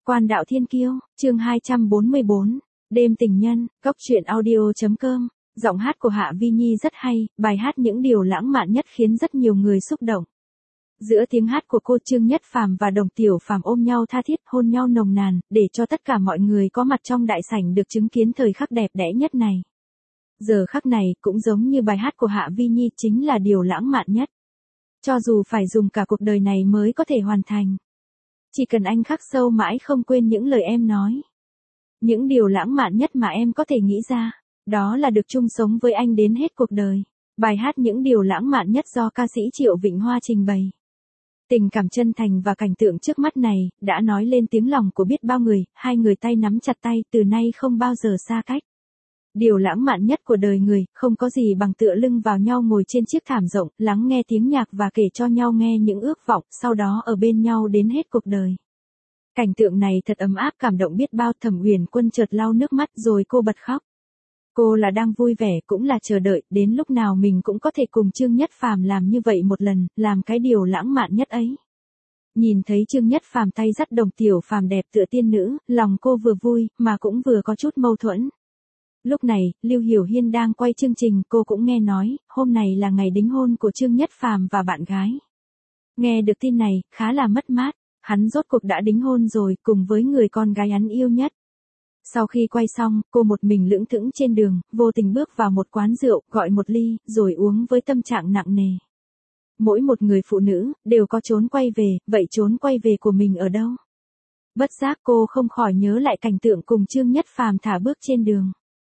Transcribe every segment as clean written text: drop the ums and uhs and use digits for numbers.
Quan đạo thiên kiêu, chương 244, đêm tình nhân, Cóc truyện audio.com, giọng hát của Hạ Vi Nhi rất hay, bài hát những điều lãng mạn nhất khiến rất nhiều người xúc động. Giữa tiếng hát của cô Trương Nhất Phàm và Đồng Tiểu Phàm ôm nhau tha thiết hôn nhau nồng nàn, để cho tất cả mọi người có mặt trong đại sảnh được chứng kiến thời khắc đẹp đẽ nhất này. Giờ khắc này cũng giống như bài hát của Hạ Vi Nhi chính là điều lãng mạn nhất. Cho dù phải dùng cả cuộc đời này mới có thể hoàn thành. Chỉ cần anh khắc sâu mãi không quên những lời em nói. Những điều lãng mạn nhất mà em có thể nghĩ ra, đó là được chung sống với anh đến hết cuộc đời. Bài hát những điều lãng mạn nhất do ca sĩ Triệu Vịnh Hoa trình bày. Tình cảm chân thành và cảnh tượng trước mắt này, đã nói lên tiếng lòng của biết bao người, hai người tay nắm chặt tay từ nay không bao giờ xa cách. Điều lãng mạn nhất của đời người, không có gì bằng tựa lưng vào nhau ngồi trên chiếc thảm rộng, lắng nghe tiếng nhạc và kể cho nhau nghe những ước vọng, sau đó ở bên nhau đến hết cuộc đời. Cảnh tượng này thật ấm áp cảm động biết bao. Thẩm Uyển Quân chợt lau nước mắt rồi cô bật khóc. Cô là đang vui vẻ cũng là chờ đợi, đến lúc nào mình cũng có thể cùng Trương Nhất Phàm làm như vậy một lần, làm cái điều lãng mạn nhất ấy. Nhìn thấy Trương Nhất Phàm tay dắt Đồng Tiểu Phàm đẹp tựa tiên nữ, lòng cô vừa vui, mà cũng vừa có chút mâu thuẫn. Lúc này, Lưu Hiểu Hiên đang quay chương trình, cô cũng nghe nói, hôm này là ngày đính hôn của Trương Nhất Phàm và bạn gái. Nghe được tin này, khá là mất mát, hắn rốt cuộc đã đính hôn rồi, cùng với người con gái hắn yêu nhất. Sau khi quay xong, cô một mình lững thững trên đường, vô tình bước vào một quán rượu, gọi một ly, rồi uống với tâm trạng nặng nề. Mỗi một người phụ nữ, đều có chốn quay về, vậy chốn quay về của mình ở đâu? Bất giác cô không khỏi nhớ lại cảnh tượng cùng Trương Nhất Phàm thả bước trên đường.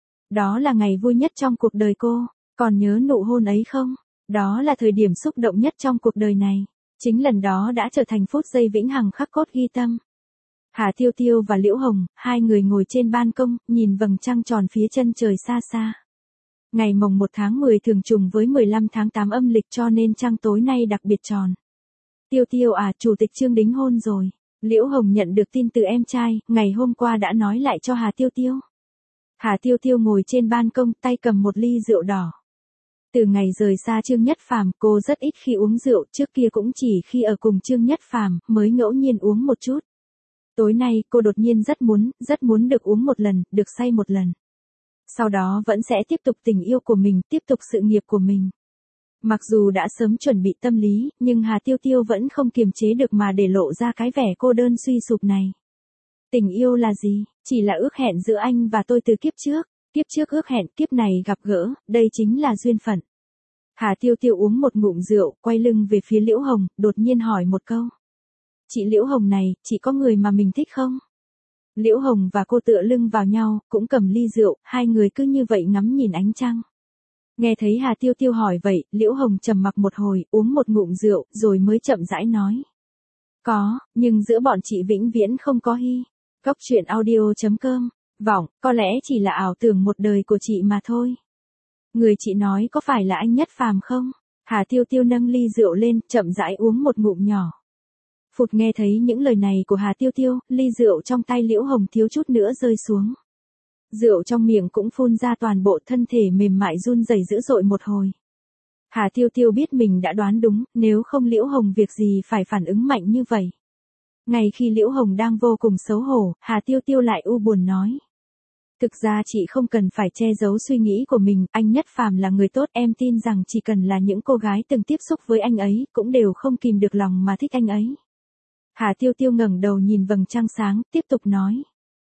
Đó là ngày vui nhất trong cuộc đời cô, còn nhớ nụ hôn ấy không? Đó là thời điểm xúc động nhất trong cuộc đời này. Chính lần đó đã trở thành phút giây vĩnh hằng khắc cốt ghi tâm. Hà Tiêu Tiêu và Liễu Hồng, hai người ngồi trên ban công, nhìn vầng trăng tròn phía chân trời xa xa. Ngày mồng 1 tháng 10 thường trùng với 15 tháng 8 âm lịch cho nên trăng tối nay đặc biệt tròn. Tiêu Tiêu à, Chủ tịch Trương đính hôn rồi. Liễu Hồng nhận được tin từ em trai, ngày hôm qua đã nói lại cho Hà Tiêu Tiêu. Hà Tiêu Tiêu ngồi trên ban công, tay cầm một ly rượu đỏ. Từ ngày rời xa Trương Nhất Phàm, cô rất ít khi uống rượu, trước kia cũng chỉ khi ở cùng Trương Nhất Phàm mới ngẫu nhiên uống một chút. Tối nay, cô đột nhiên rất muốn được uống một lần, được say một lần. Sau đó vẫn sẽ tiếp tục tình yêu của mình, tiếp tục sự nghiệp của mình. Mặc dù đã sớm chuẩn bị tâm lý, nhưng Hà Tiêu Tiêu vẫn không kiềm chế được mà để lộ ra cái vẻ cô đơn suy sụp này. Tình yêu là gì? Chỉ là ước hẹn giữa anh và tôi từ kiếp trước. Kiếp trước ước hẹn, kiếp này gặp gỡ, đây chính là duyên phận. Hà Tiêu Tiêu uống một ngụm rượu, quay lưng về phía Liễu Hồng, đột nhiên hỏi một câu. Chị Liễu Hồng này, chị có người mà mình thích không? Liễu Hồng và cô tựa lưng vào nhau, cũng cầm ly rượu, hai người cứ như vậy ngắm nhìn ánh trăng. Nghe thấy Hà Tiêu Tiêu hỏi vậy, Liễu Hồng trầm mặc một hồi, uống một ngụm rượu, rồi mới chậm rãi nói. Có, nhưng giữa bọn chị vĩnh viễn không có hy. Cóc truyện audio.com, vọng, có lẽ chỉ là ảo tưởng một đời của chị mà thôi. Người chị nói có phải là anh Nhất Phàm không? Hà Tiêu Tiêu nâng ly rượu lên, chậm rãi uống một ngụm nhỏ. Phụt nghe thấy những lời này của Hà Tiêu Tiêu, ly rượu trong tay Liễu Hồng thiếu chút nữa rơi xuống. Rượu trong miệng cũng phun ra toàn bộ thân thể mềm mại run rẩy dữ dội một hồi. Hà Tiêu Tiêu biết mình đã đoán đúng, nếu không Liễu Hồng việc gì phải phản ứng mạnh như vậy. Ngay khi Liễu Hồng đang vô cùng xấu hổ, Hà Tiêu Tiêu lại u buồn nói. Thực ra chị không cần phải che giấu suy nghĩ của mình, anh Nhất Phàm là người tốt, em tin rằng chỉ cần là những cô gái từng tiếp xúc với anh ấy, cũng đều không kìm được lòng mà thích anh ấy. Hà Tiêu Tiêu ngẩng đầu nhìn vầng trăng sáng, tiếp tục nói.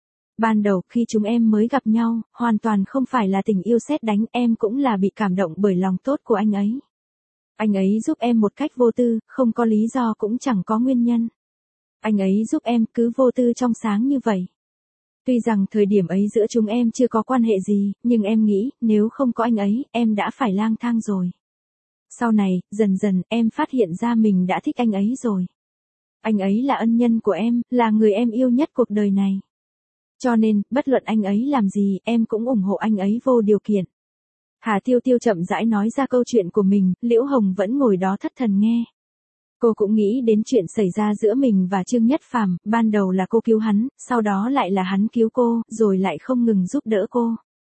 Ban đầu khi chúng em mới gặp nhau, hoàn toàn không phải là tình yêu sét đánh, em cũng là bị cảm động bởi lòng tốt của anh ấy. Anh ấy giúp em một cách vô tư, không có lý do cũng chẳng có nguyên nhân. Anh ấy giúp em cứ vô tư trong sáng như vậy. Tuy rằng thời điểm ấy giữa chúng em chưa có quan hệ gì, nhưng em nghĩ, nếu không có anh ấy, em đã phải lang thang rồi. Sau này, dần dần, em phát hiện ra mình đã thích anh ấy rồi. Anh ấy là ân nhân của em, là người em yêu nhất cuộc đời này. Cho nên, bất luận anh ấy làm gì, em cũng ủng hộ anh ấy vô điều kiện. Hà Tiêu Tiêu chậm rãi nói ra câu chuyện của mình, Liễu Hồng vẫn ngồi đó thất thần nghe. Cô cũng nghĩ đến chuyện xảy ra giữa mình và Trương Nhất Phàm, ban đầu là cô cứu hắn, sau đó lại là hắn cứu cô, rồi lại không ngừng giúp đỡ cô.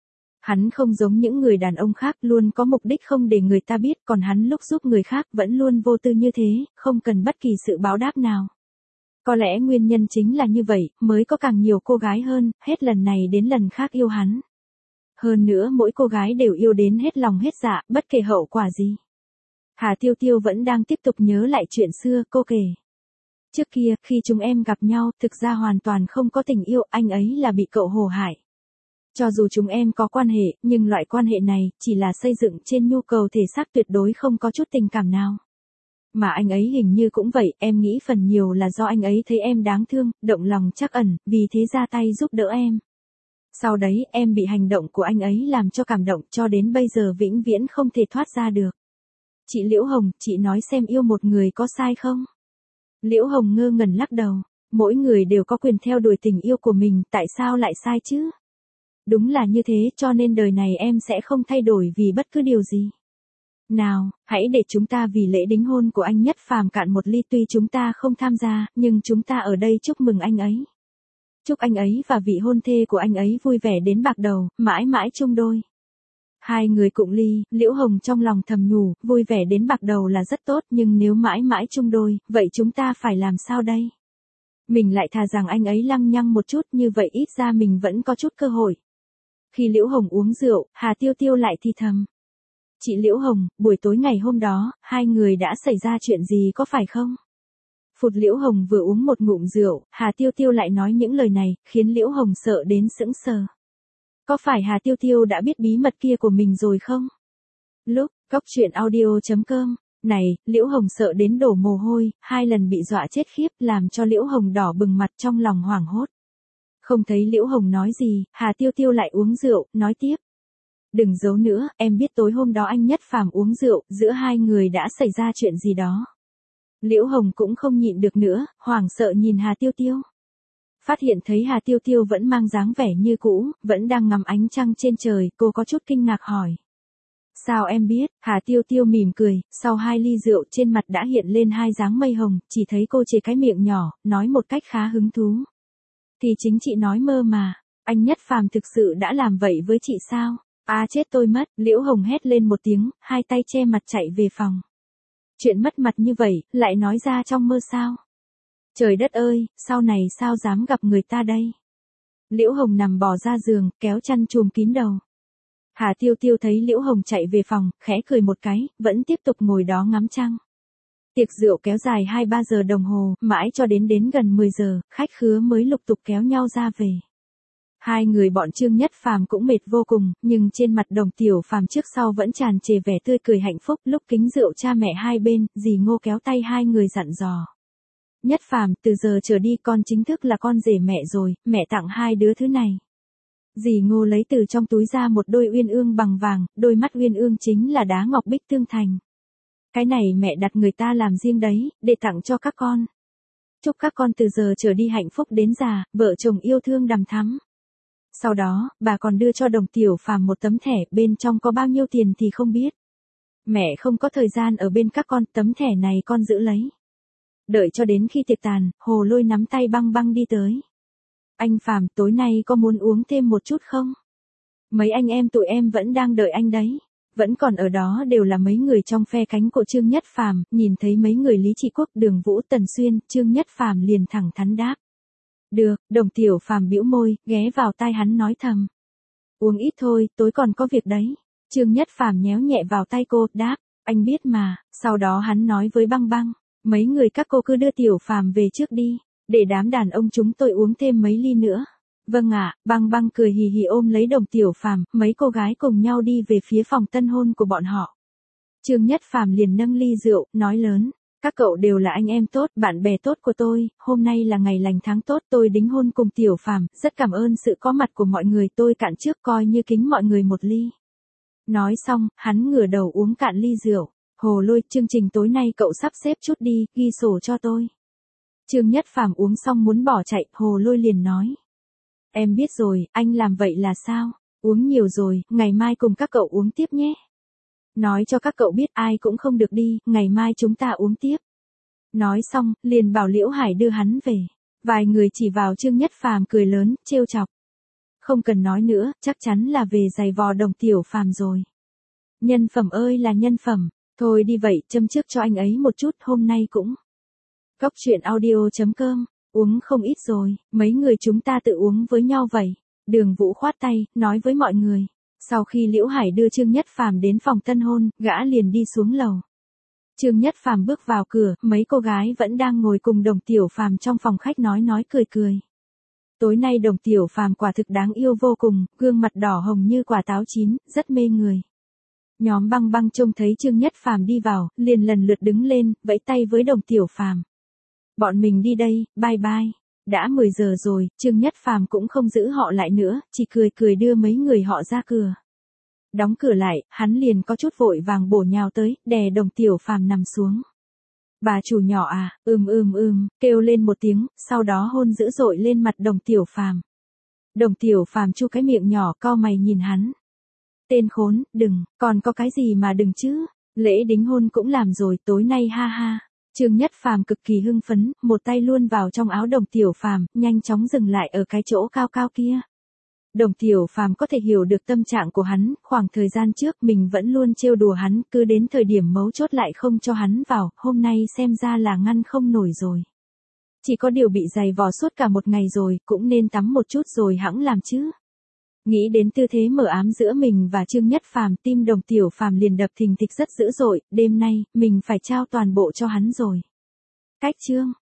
Hắn không giống những người đàn ông khác luôn có mục đích không để người ta biết, còn hắn lúc giúp người khác vẫn luôn vô tư như thế, không cần bất kỳ sự báo đáp nào. Có lẽ nguyên nhân chính là như vậy, mới có càng nhiều cô gái hơn, hết lần này đến lần khác yêu hắn. Hơn nữa mỗi cô gái đều yêu đến hết lòng hết dạ, bất kể hậu quả gì. Hà Tiêu Tiêu vẫn đang tiếp tục nhớ lại chuyện xưa, cô kể. Trước kia, khi chúng em gặp nhau, thực ra hoàn toàn không có tình yêu, anh ấy là bị cậu hồ hại. Cho dù chúng em có quan hệ, nhưng loại quan hệ này, chỉ là xây dựng trên nhu cầu thể xác tuyệt đối không có chút tình cảm nào. Mà anh ấy hình như cũng vậy, em nghĩ phần nhiều là do anh ấy thấy em đáng thương, động lòng trắc ẩn, vì thế ra tay giúp đỡ em. Sau đấy, em bị hành động của anh ấy làm cho cảm động, cho đến bây giờ vĩnh viễn không thể thoát ra được. Chị Liễu Hồng, chị nói xem yêu một người có sai không? Liễu Hồng ngơ ngẩn lắc đầu. Mỗi người đều có quyền theo đuổi tình yêu của mình, tại sao lại sai chứ? Đúng là như thế, cho nên đời này em sẽ không thay đổi vì bất cứ điều gì. Nào, hãy để chúng ta vì lễ đính hôn của anh Nhất Phàm cạn một ly, tuy chúng ta không tham gia, nhưng chúng ta ở đây chúc mừng anh ấy. Chúc anh ấy và vị hôn thê của anh ấy vui vẻ đến bạc đầu, mãi mãi chung đôi. Hai người cụng ly, Liễu Hồng trong lòng thầm nhủ, vui vẻ đến bạc đầu là rất tốt, nhưng nếu mãi mãi chung đôi, vậy chúng ta phải làm sao đây? Mình lại thà rằng anh ấy lăng nhăng một chút, như vậy ít ra mình vẫn có chút cơ hội. Khi Liễu Hồng uống rượu, Hà Tiêu Tiêu lại thì thầm. Chị Liễu Hồng, buổi tối ngày hôm đó, hai người đã xảy ra chuyện gì có phải không? Phụt, Liễu Hồng vừa uống một ngụm rượu, Hà Tiêu Tiêu lại nói những lời này, khiến Liễu Hồng sợ đến sững sờ. Có phải Hà Tiêu Tiêu đã biết bí mật kia của mình rồi không? Lúc, Cóc Truyện Audio.com. Này, Liễu Hồng sợ đến đổ mồ hôi, 2 lần bị dọa chết khiếp, làm cho Liễu Hồng đỏ bừng mặt, trong lòng hoảng hốt. Không thấy Liễu Hồng nói gì, Hà Tiêu Tiêu lại uống rượu, nói tiếp. Đừng giấu nữa, em biết tối hôm đó anh Nhất Phàm uống rượu, giữa hai người đã xảy ra chuyện gì đó. Liễu Hồng cũng không nhịn được nữa, hoảng sợ nhìn Hà Tiêu Tiêu. Phát hiện thấy Hà Tiêu Tiêu vẫn mang dáng vẻ như cũ, vẫn đang ngắm ánh trăng trên trời, cô có chút kinh ngạc hỏi. Sao em biết? Hà Tiêu Tiêu mỉm cười, sau 2 ly rượu trên mặt đã hiện lên 2 dáng mây hồng, chỉ thấy cô chề cái miệng nhỏ, nói một cách khá hứng thú. Thì chính chị nói mơ mà, anh Nhất Phàm thực sự đã làm vậy với chị sao? À chết tôi mất, Liễu Hồng hét lên một tiếng, 2 tay che mặt chạy về phòng. Chuyện mất mặt như vậy, lại nói ra trong mơ sao? Trời đất ơi, sau này sao dám gặp người ta đây? Liễu Hồng nằm bò ra giường, kéo chăn chùm kín đầu. Hà Tiêu Tiêu thấy Liễu Hồng chạy về phòng, khẽ cười một cái, vẫn tiếp tục ngồi đó ngắm trăng. Tiệc rượu kéo dài 2-3 giờ đồng hồ, mãi cho đến gần 10 giờ, khách khứa mới lục tục kéo nhau ra về. Hai người bọn Trương Nhất Phàm cũng mệt vô cùng, nhưng trên mặt Đồng Tiểu Phàm trước sau vẫn tràn trề vẻ tươi cười hạnh phúc. Lúc kính rượu cha mẹ hai bên, dì Ngô kéo tay hai người dặn dò. Nhất Phàm, từ giờ trở đi con chính thức là con rể mẹ rồi, mẹ tặng 2 đứa thứ này. Dì Ngô lấy từ trong túi ra một đôi uyên ương bằng vàng, đôi mắt uyên ương chính là đá ngọc bích tương thành. Cái này mẹ đặt người ta làm riêng đấy, để tặng cho các con. Chúc các con từ giờ trở đi hạnh phúc đến già, vợ chồng yêu thương đằm thắm. Sau đó, bà còn đưa cho Đồng Tiểu Phàm một tấm thẻ, bên trong có bao nhiêu tiền thì không biết. Mẹ không có thời gian ở bên các con, tấm thẻ này con giữ lấy. Đợi cho đến khi tiệc tàn, Hồ Lôi nắm tay Băng Băng đi tới. Anh Phàm, tối nay có muốn uống thêm một chút không? Mấy anh em tụi em vẫn đang đợi anh đấy. Vẫn còn ở đó đều là mấy người trong phe cánh của Trương Nhất Phàm, nhìn thấy mấy người Lý Trị Quốc, Đường Vũ, Tần Xuyên, Trương Nhất Phàm liền thẳng thắn đáp. Được, Đồng Tiểu Phàm bĩu môi, ghé vào tai hắn nói thầm. Uống ít thôi, tối còn có việc đấy. Trương Nhất Phàm nhéo nhẹ vào tay cô, đáp, anh biết mà. Sau đó hắn nói với Băng Băng, mấy người các cô cứ đưa Tiểu Phàm về trước đi, để đám đàn ông chúng tôi uống thêm mấy ly nữa. Vâng ạ, Băng Băng cười hì hì ôm lấy Đồng Tiểu Phàm, mấy cô gái cùng nhau đi về phía phòng tân hôn của bọn họ. Trương Nhất Phàm liền nâng ly rượu, nói lớn. Các cậu đều là anh em tốt, bạn bè tốt của tôi, hôm nay là ngày lành tháng tốt, tôi đính hôn cùng Tiểu Phàm, rất cảm ơn sự có mặt của mọi người, tôi cạn trước coi như kính mọi người một ly. Nói xong, hắn ngửa đầu uống cạn ly rượu. Hồ Lôi, chương trình tối nay cậu sắp xếp chút đi, ghi sổ cho tôi. Trương Nhất Phàm uống xong muốn bỏ chạy, Hồ Lôi liền nói. Em biết rồi, anh làm vậy là sao? Uống nhiều rồi, ngày mai cùng các cậu uống tiếp nhé. Nói cho các cậu biết ai cũng không được đi, ngày mai chúng ta uống tiếp. Nói xong, liền bảo Liễu Hải đưa hắn về. Vài người chỉ vào Trương Nhất Phàm cười lớn, trêu chọc. Không cần nói nữa, chắc chắn là về giày vò Đồng Tiểu Phàm rồi. Nhân phẩm ơi là nhân phẩm, thôi đi vậy, châm trước cho anh ấy một chút, hôm nay cũng. Cốc truyện audio.com, uống không ít rồi, mấy người chúng ta tự uống với nhau vậy. Đường Vũ khoát tay, nói với mọi người. Sau khi Liễu Hải đưa Trương Nhất Phàm đến phòng tân hôn, gã liền đi xuống lầu. Trương Nhất Phàm bước vào cửa, mấy cô gái vẫn đang ngồi cùng Đồng Tiểu Phàm trong phòng khách nói cười cười. Tối nay Đồng Tiểu Phàm quả thực đáng yêu vô cùng, gương mặt đỏ hồng như quả táo chín, rất mê người. Nhóm Băng Băng trông thấy Trương Nhất Phàm đi vào, liền lần lượt đứng lên, vẫy tay với Đồng Tiểu Phàm. Bọn mình đi đây, bye bye. Đã 10 giờ rồi, Trương Nhất Phàm cũng không giữ họ lại nữa, chỉ cười đưa mấy người họ ra cửa. Đóng cửa lại, hắn liền có chút vội vàng bổ nhào tới, đè Đồng Tiểu Phàm nằm xuống. Bà chủ nhỏ à, kêu lên một tiếng, sau đó hôn dữ dội lên mặt Đồng Tiểu Phàm. Đồng Tiểu Phàm chu cái miệng nhỏ cau mày nhìn hắn. Tên khốn, đừng, còn có cái gì mà đừng chứ, lễ đính hôn cũng làm rồi, tối nay ha ha. Trương Nhất Phàm cực kỳ hưng phấn, một tay luôn vào trong áo Đồng Tiểu Phàm, nhanh chóng dừng lại ở cái chỗ cao cao kia. Đồng Tiểu Phàm có thể hiểu được tâm trạng của hắn, khoảng thời gian trước mình vẫn luôn trêu đùa hắn, cứ đến thời điểm mấu chốt lại không cho hắn vào, hôm nay xem ra là ngăn không nổi rồi. Chỉ có điều bị giày vò suốt cả một ngày rồi, cũng nên tắm một chút rồi hẵng làm chứ. Nghĩ đến tư thế mờ ám giữa mình và Trương Nhất Phàm, tim Đồng Tiểu Phàm liền đập thình thịch rất dữ dội, đêm nay, mình phải trao toàn bộ cho hắn rồi. Cách chương